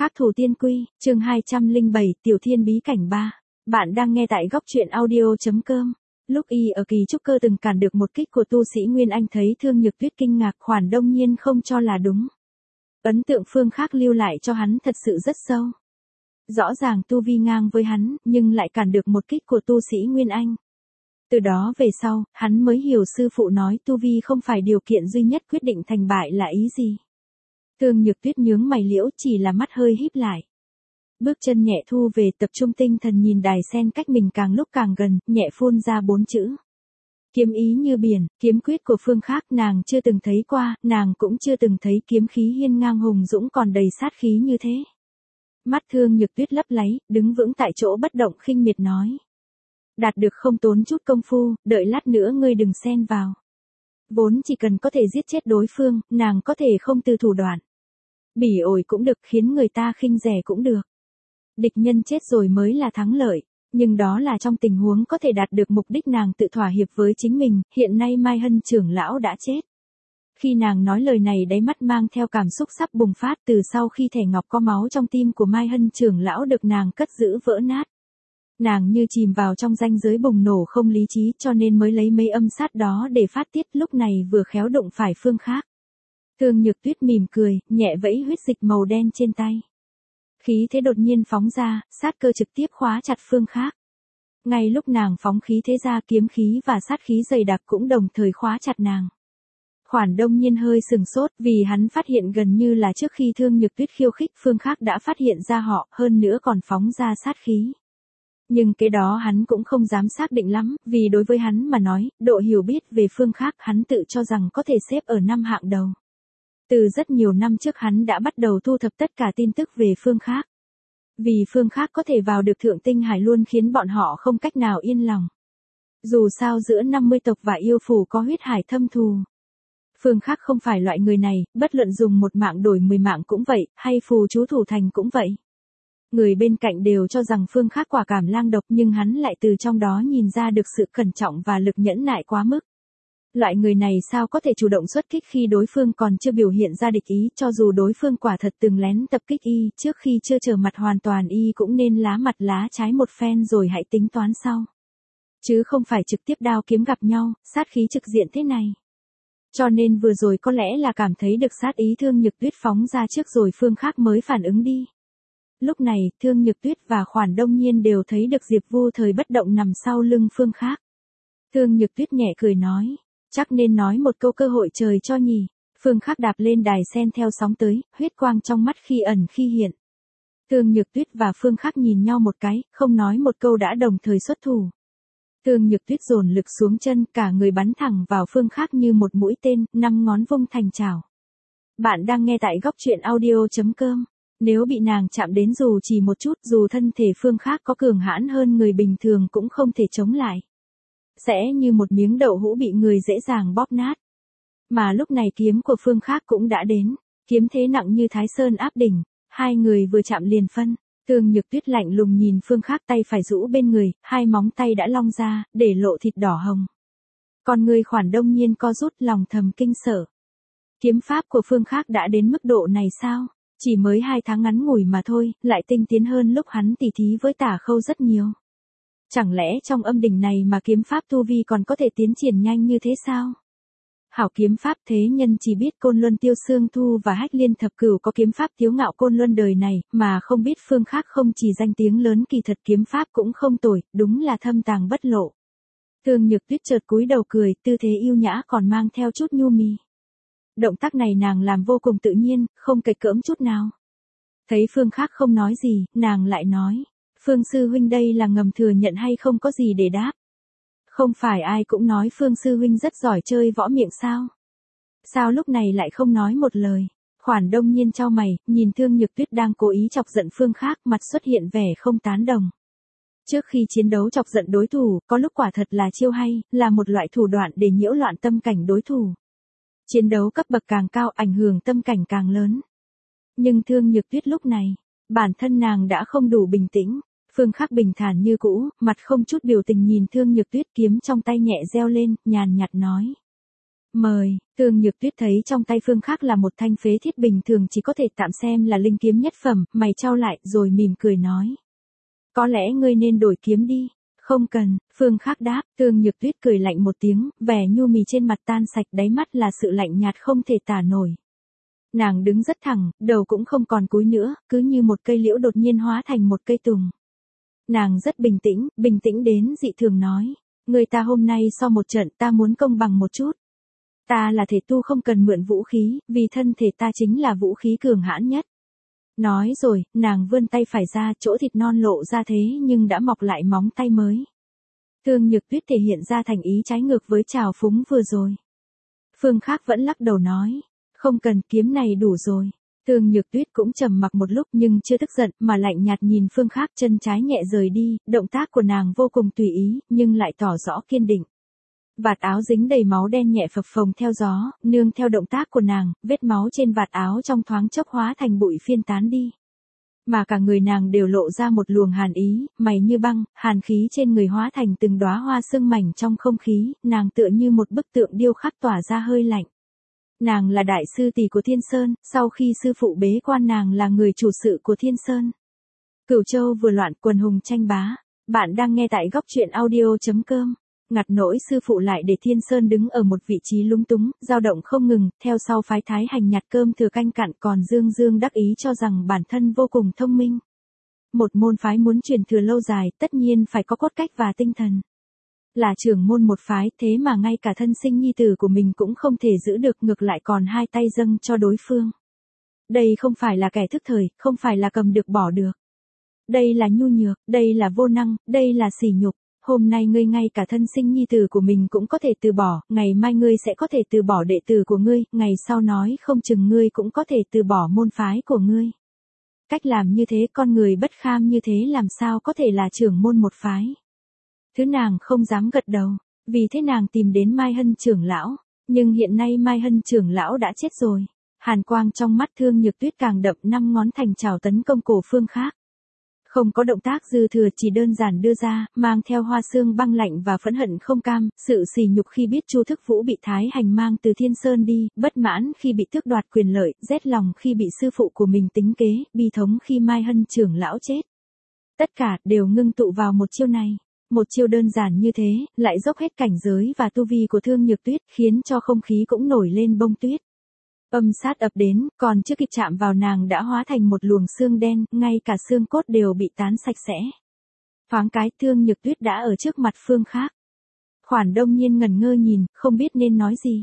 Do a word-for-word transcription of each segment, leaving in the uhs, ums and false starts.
Khắc thủ tiên quy, chương hai trăm lẻ bảy, Tiểu Thiên bí cảnh ba. Bạn đang nghe tại góc truyện audio.com. Lúc y ở kỳ trúc cơ từng cản được một kích của tu sĩ Nguyên Anh thấy Thương Nhược Tuyết kinh ngạc, Khoản Đông Nhiên không cho là đúng. Ấn tượng Phương Khắc lưu lại cho hắn thật sự rất sâu. Rõ ràng tu vi ngang với hắn, nhưng lại cản được một kích của tu sĩ Nguyên Anh. Từ đó về sau, hắn mới hiểu sư phụ nói tu vi không phải điều kiện duy nhất quyết định thành bại là ý gì. Thương Nhược Tuyết nhướng mày liễu, chỉ là mắt hơi híp lại. Bước chân nhẹ thu về, tập trung tinh thần nhìn đài sen cách mình càng lúc càng gần, nhẹ phun ra bốn chữ. Kiếm ý như biển, kiếm quyết của Phương Khắc nàng chưa từng thấy qua, nàng cũng chưa từng thấy kiếm khí hiên ngang hùng dũng còn đầy sát khí như thế. Mắt Thương Nhược Tuyết lấp láy, đứng vững tại chỗ bất động, khinh miệt nói. Đạt được không tốn chút công phu, đợi lát nữa ngươi đừng xen vào. Vốn chỉ cần có thể giết chết đối phương, nàng có thể không từ thủ đoạn. Bỉ ổi cũng được, khiến người ta khinh rẻ cũng được. Địch nhân chết rồi mới là thắng lợi, nhưng đó là trong tình huống có thể đạt được mục đích nàng tự thỏa hiệp với chính mình, hiện nay Mai Hân trưởng lão đã chết. Khi nàng nói lời này đáy mắt mang theo cảm xúc sắp bùng phát từ sau khi thẻ ngọc có máu trong tim của Mai Hân trưởng lão được nàng cất giữ vỡ nát. Nàng như chìm vào trong ranh giới bùng nổ không lý trí cho nên mới lấy mấy âm sát đó để phát tiết, lúc này vừa khéo đụng phải Phương Khắc. Thương Nhược Tuyết mỉm cười, nhẹ vẫy huyết dịch màu đen trên tay. Khí thế đột nhiên phóng ra, sát cơ trực tiếp khóa chặt Phương Khắc. Ngay lúc nàng phóng khí thế ra, kiếm khí và sát khí dày đặc cũng đồng thời khóa chặt nàng. Khoản Đông Nhiên hơi sừng sốt vì hắn phát hiện gần như là trước khi Thương Nhược Tuyết khiêu khích Phương Khắc đã phát hiện ra họ, hơn nữa còn phóng ra sát khí. Nhưng cái đó hắn cũng không dám xác định lắm, vì đối với hắn mà nói, độ hiểu biết về Phương Khắc hắn tự cho rằng có thể xếp ở năm hạng đầu. Từ rất nhiều năm trước hắn đã bắt đầu thu thập tất cả tin tức về Phương Khắc. Vì Phương Khắc có thể vào được Thượng Tinh Hải luôn khiến bọn họ không cách nào yên lòng. Dù sao giữa năm mươi tộc và yêu phủ có huyết hải thâm thù. Phương Khắc không phải loại người này, bất luận dùng một mạng đổi mười mạng cũng vậy, hay phù chú thủ thành cũng vậy. Người bên cạnh đều cho rằng Phương Khắc quả cảm lang độc, nhưng hắn lại từ trong đó nhìn ra được sự cẩn trọng và lực nhẫn nại quá mức. Loại người này sao có thể chủ động xuất kích khi đối phương còn chưa biểu hiện ra địch ý, cho dù đối phương quả thật từng lén tập kích y, trước khi chưa trở mặt hoàn toàn y cũng nên lá mặt lá trái một phen rồi hãy tính toán sau. Chứ không phải trực tiếp đao kiếm gặp nhau, sát khí trực diện thế này. Cho nên vừa rồi có lẽ là cảm thấy được sát ý Thương Nhược Tuyết phóng ra trước rồi Phương Khắc mới phản ứng đi. Lúc này, Thương Nhược Tuyết và Khoản Đông Nhiên đều thấy được Diệp Vu Thời bất động nằm sau lưng Phương Khắc. Thương Nhược Tuyết nhẹ cười nói, chắc nên nói một câu cơ hội trời cho nhỉ. Phương Khắc đạp lên đài sen theo sóng tới, huyết quang trong mắt khi ẩn khi hiện. Thương Nhược Tuyết và Phương Khắc nhìn nhau một cái, không nói một câu đã đồng thời xuất thủ. Thương Nhược Tuyết dồn lực xuống chân, cả người bắn thẳng vào Phương Khắc như một mũi tên, năm ngón vung thành chảo. Bạn đang nghe tại góc truyện audio.com. Nếu bị nàng chạm đến dù chỉ một chút, dù thân thể Phương Khắc có cường hãn hơn người bình thường cũng không thể chống lại. Sẽ như một miếng đậu hũ bị người dễ dàng bóp nát. Mà lúc này kiếm của Phương Khắc cũng đã đến, kiếm thế nặng như Thái Sơn áp đỉnh, hai người vừa chạm liền phân. Thương Nhược Tuyết lạnh lùng nhìn Phương Khắc, tay phải rũ bên người, hai móng tay đã long ra, để lộ thịt đỏ hồng. Còn người Khoản Đông Nhiên co rút, lòng thầm kinh sợ. Kiếm pháp của Phương Khắc đã đến mức độ này sao? Chỉ mới hai tháng ngắn ngủi mà thôi, lại tinh tiến hơn lúc hắn tỉ thí với Tả Khâu rất nhiều. Chẳng lẽ trong âm đỉnh này mà kiếm pháp tu vi còn có thể tiến triển nhanh như thế sao? Hảo kiếm pháp thế nhân chỉ biết Côn Luân Tiêu Xương Thu và Hách Liên Thập Cửu có kiếm pháp Tiếu Ngạo Côn Luân đời này, mà không biết Phương Khắc không chỉ danh tiếng lớn, kỳ thật kiếm pháp cũng không tồi, đúng là thâm tàng bất lộ. Thương Nhược Tuyết chợt cúi đầu cười, tư thế yêu nhã còn mang theo chút nhu mì. Động tác này nàng làm vô cùng tự nhiên, không kịch cỡm chút nào. Thấy Phương Khắc không nói gì, nàng lại nói, Phương sư huynh đây là ngầm thừa nhận hay không có gì để đáp? Không phải ai cũng nói Phương sư huynh rất giỏi chơi võ miệng sao? Sao lúc này lại không nói một lời? Khoản Đông Nhiên chau mày, nhìn Thương Nhược Tuyết đang cố ý chọc giận Phương Khắc, mặt xuất hiện vẻ không tán đồng. Trước khi chiến đấu chọc giận đối thủ, có lúc quả thật là chiêu hay, là một loại thủ đoạn để nhiễu loạn tâm cảnh đối thủ. Chiến đấu cấp bậc càng cao, ảnh hưởng tâm cảnh càng lớn. Nhưng Thương Nhược Tuyết lúc này, bản thân nàng đã không đủ bình tĩnh. Phương Khắc bình thản như cũ, mặt không chút biểu tình nhìn Thương Nhược Tuyết, kiếm trong tay nhẹ reo lên, nhàn nhạt nói. Mời, Thương Nhược Tuyết thấy trong tay Phương Khắc là một thanh phế thiết bình thường chỉ có thể tạm xem là linh kiếm nhất phẩm, mày chau lại rồi mỉm cười nói. Có lẽ ngươi nên đổi kiếm đi. Không cần, Phương Khắc đáp, Thương Nhược Tuyết cười lạnh một tiếng, vẻ nhu mì trên mặt tan sạch, đáy mắt là sự lạnh nhạt không thể tả nổi. Nàng đứng rất thẳng, đầu cũng không còn cúi nữa, cứ như một cây liễu đột nhiên hóa thành một cây tùng. Nàng rất bình tĩnh, bình tĩnh đến dị thường nói, người ta hôm nay so một trận ta muốn công bằng một chút. Ta là thể tu không cần mượn vũ khí, vì thân thể ta chính là vũ khí cường hãn nhất. Nói rồi, nàng vươn tay phải ra, chỗ thịt non lộ ra thế nhưng đã mọc lại móng tay mới. Thương Nhược Tuyết thể hiện ra thành ý trái ngược với trào phúng vừa rồi. Phương Khắc vẫn lắc đầu nói, không cần, kiếm này đủ rồi. Thương Nhược Tuyết cũng trầm mặc một lúc nhưng chưa tức giận mà lạnh nhạt nhìn Phương Khắc, chân trái nhẹ rời đi, động tác của nàng vô cùng tùy ý, nhưng lại tỏ rõ kiên định. Vạt áo dính đầy máu đen nhẹ phập phồng theo gió, nương theo động tác của nàng, vết máu trên vạt áo trong thoáng chốc hóa thành bụi phiên tán đi. Mà cả người nàng đều lộ ra một luồng hàn ý, mày như băng, hàn khí trên người hóa thành từng đóa hoa sương mảnh trong không khí, nàng tựa như một bức tượng điêu khắc tỏa ra hơi lạnh. Nàng là đại sư tỷ của Thiên Sơn, sau khi sư phụ bế quan nàng là người chủ sự của Thiên Sơn. Cửu Châu vừa loạn, quần hùng tranh bá. Bạn đang nghe tại góc truyện audio chấm com. Ngặt nỗi sư phụ lại để Thiên Sơn đứng ở một vị trí lúng túng, dao động không ngừng, theo sau phái Thái Hành nhặt cơm thừa canh cặn, còn dương dương đắc ý cho rằng bản thân vô cùng thông minh. Một môn phái muốn truyền thừa lâu dài, tất nhiên phải có cốt cách và tinh thần. Là trưởng môn một phái, thế mà ngay cả thân sinh nhi tử của mình cũng không thể giữ được, ngược lại còn hai tay dâng cho đối phương. Đây không phải là kẻ thức thời, không phải là cầm được bỏ được. Đây là nhu nhược, đây là vô năng, đây là sỉ nhục. Hôm nay ngươi ngay cả thân sinh nhi tử của mình cũng có thể từ bỏ, ngày mai ngươi sẽ có thể từ bỏ đệ tử của ngươi, ngày sau nói không chừng ngươi cũng có thể từ bỏ môn phái của ngươi. Cách làm như thế, con người bất kham như thế làm sao có thể là trưởng môn một phái. Thứ nàng không dám gật đầu, vì thế nàng tìm đến Mai Hân trưởng lão, nhưng hiện nay Mai Hân trưởng lão đã chết rồi. Hàn quang trong mắt Thương Nhược Tuyết càng đậm, năm ngón thành trảo tấn công cổ Phương Khắc. Không có động tác dư thừa, chỉ đơn giản đưa ra, mang theo hoa sương băng lạnh và phẫn hận không cam, sự sỉ nhục khi biết Chu Thức Vũ bị Thái Hành mang từ Thiên Sơn đi, bất mãn khi bị tước đoạt quyền lợi, rét lòng khi bị sư phụ của mình tính kế, bi thống khi Mai Hân trưởng lão chết. Tất cả đều ngưng tụ vào một chiêu này. Một chiêu đơn giản như thế, lại dốc hết cảnh giới và tu vi của Thương Nhược Tuyết, khiến cho không khí cũng nổi lên bông tuyết. Âm sát ập đến, còn chưa kịp chạm vào nàng đã hóa thành một luồng xương đen, ngay cả xương cốt đều bị tán sạch sẽ. Thoáng cái, Thương Nhược Tuyết đã ở trước mặt Phương Khắc. Khoản Đông Nhiên ngẩn ngơ nhìn, không biết nên nói gì.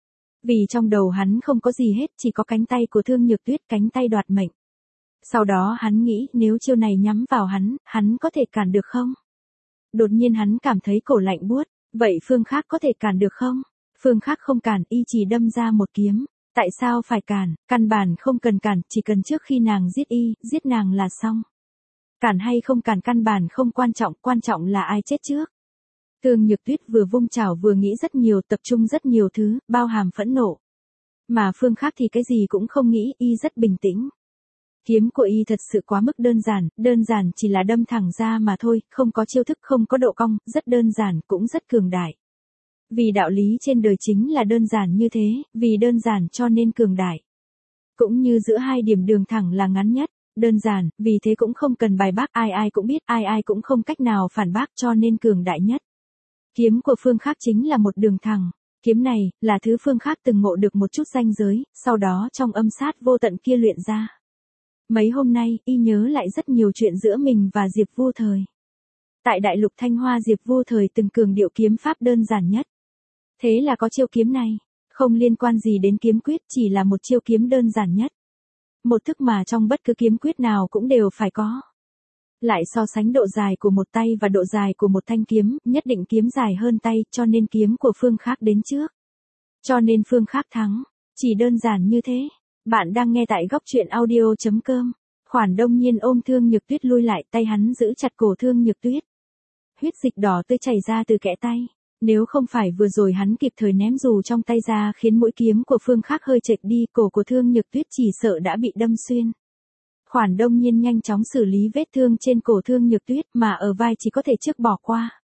Vì trong đầu hắn không có gì hết, chỉ có cánh tay của Thương Nhược Tuyết, cánh tay đoạt mệnh. Sau đó hắn nghĩ, nếu chiêu này nhắm vào hắn, hắn có thể cản được không? Đột nhiên hắn cảm thấy cổ lạnh buốt, vậy Phương Khắc có thể cản được không? Phương Khắc không cản, y chỉ đâm ra một kiếm. Tại sao phải cản, căn bản không cần cản, chỉ cần trước khi nàng giết y, giết nàng là xong. Cản hay không cản căn bản không quan trọng, quan trọng là ai chết trước. Thương Nhược Tuyết vừa vung chảo vừa nghĩ rất nhiều, tập trung rất nhiều thứ, bao hàm phẫn nộ. Mà Phương Khắc thì cái gì cũng không nghĩ, y rất bình tĩnh. Kiếm của y thật sự quá mức đơn giản, đơn giản chỉ là đâm thẳng ra mà thôi, không có chiêu thức, không có độ cong, rất đơn giản, cũng rất cường đại. Vì đạo lý trên đời chính là đơn giản như thế, vì đơn giản cho nên cường đại. Cũng như giữa hai điểm đường thẳng là ngắn nhất, đơn giản, vì thế cũng không cần bài bác, ai ai cũng biết, ai ai cũng không cách nào phản bác cho nên cường đại nhất. Kiếm của Phương Khắc chính là một đường thẳng. Kiếm này, là thứ Phương Khắc từng ngộ được một chút ranh giới, sau đó trong âm sát vô tận kia luyện ra. Mấy hôm nay, y nhớ lại rất nhiều chuyện giữa mình và Diệp Vu Thời. Tại Đại Lục Thanh Hoa, Diệp Vu Thời từng cường điệu kiếm pháp đơn giản nhất. Thế là có chiêu kiếm này, không liên quan gì đến kiếm quyết, chỉ là một chiêu kiếm đơn giản nhất. Một thức mà trong bất cứ kiếm quyết nào cũng đều phải có. Lại so sánh độ dài của một tay và độ dài của một thanh kiếm, nhất định kiếm dài hơn tay, cho nên kiếm của Phương Khắc đến trước. Cho nên Phương Khắc thắng, chỉ đơn giản như thế. Bạn đang nghe tại góc truyện audio chấm com. Khoản Đông Nhiên ôm Thương Nhược Tuyết lui lại, tay hắn giữ chặt cổ Thương Nhược Tuyết. Huyết dịch đỏ tươi chảy ra từ kẽ tay. Nếu không phải vừa rồi hắn kịp thời ném dù trong tay ra khiến mũi kiếm của Phương Khắc hơi chệch đi, cổ của Thương Nhược Tuyết chỉ sợ đã bị đâm xuyên. Khoản Đông Nhiên nhanh chóng xử lý vết thương trên cổ Thương Nhược Tuyết, mà ở vai chỉ có thể trước bỏ qua.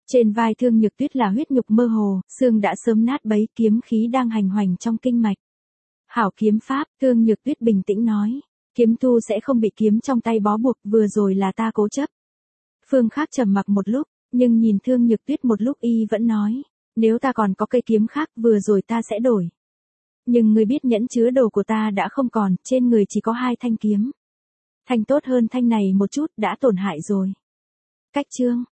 Trên vai Thương Nhược Tuyết là huyết nhục mơ hồ, xương đã sớm nát bấy, kiếm khí đang hành hoành trong kinh mạch. Hảo kiếm pháp, Thương Nhược Tuyết bình tĩnh nói. Kiếm tu sẽ không bị kiếm trong tay bó buộc, vừa rồi là ta cố chấp. Phương Khắc trầm mặc một lúc, nhưng nhìn Thương Nhược Tuyết một lúc y vẫn nói. Nếu ta còn có cây kiếm khác vừa rồi ta sẽ đổi. Nhưng ngươi biết nhẫn chứa đồ của ta đã không còn, trên người chỉ có hai thanh kiếm. Thanh tốt hơn thanh này một chút đã tổn hại rồi. Cách chương.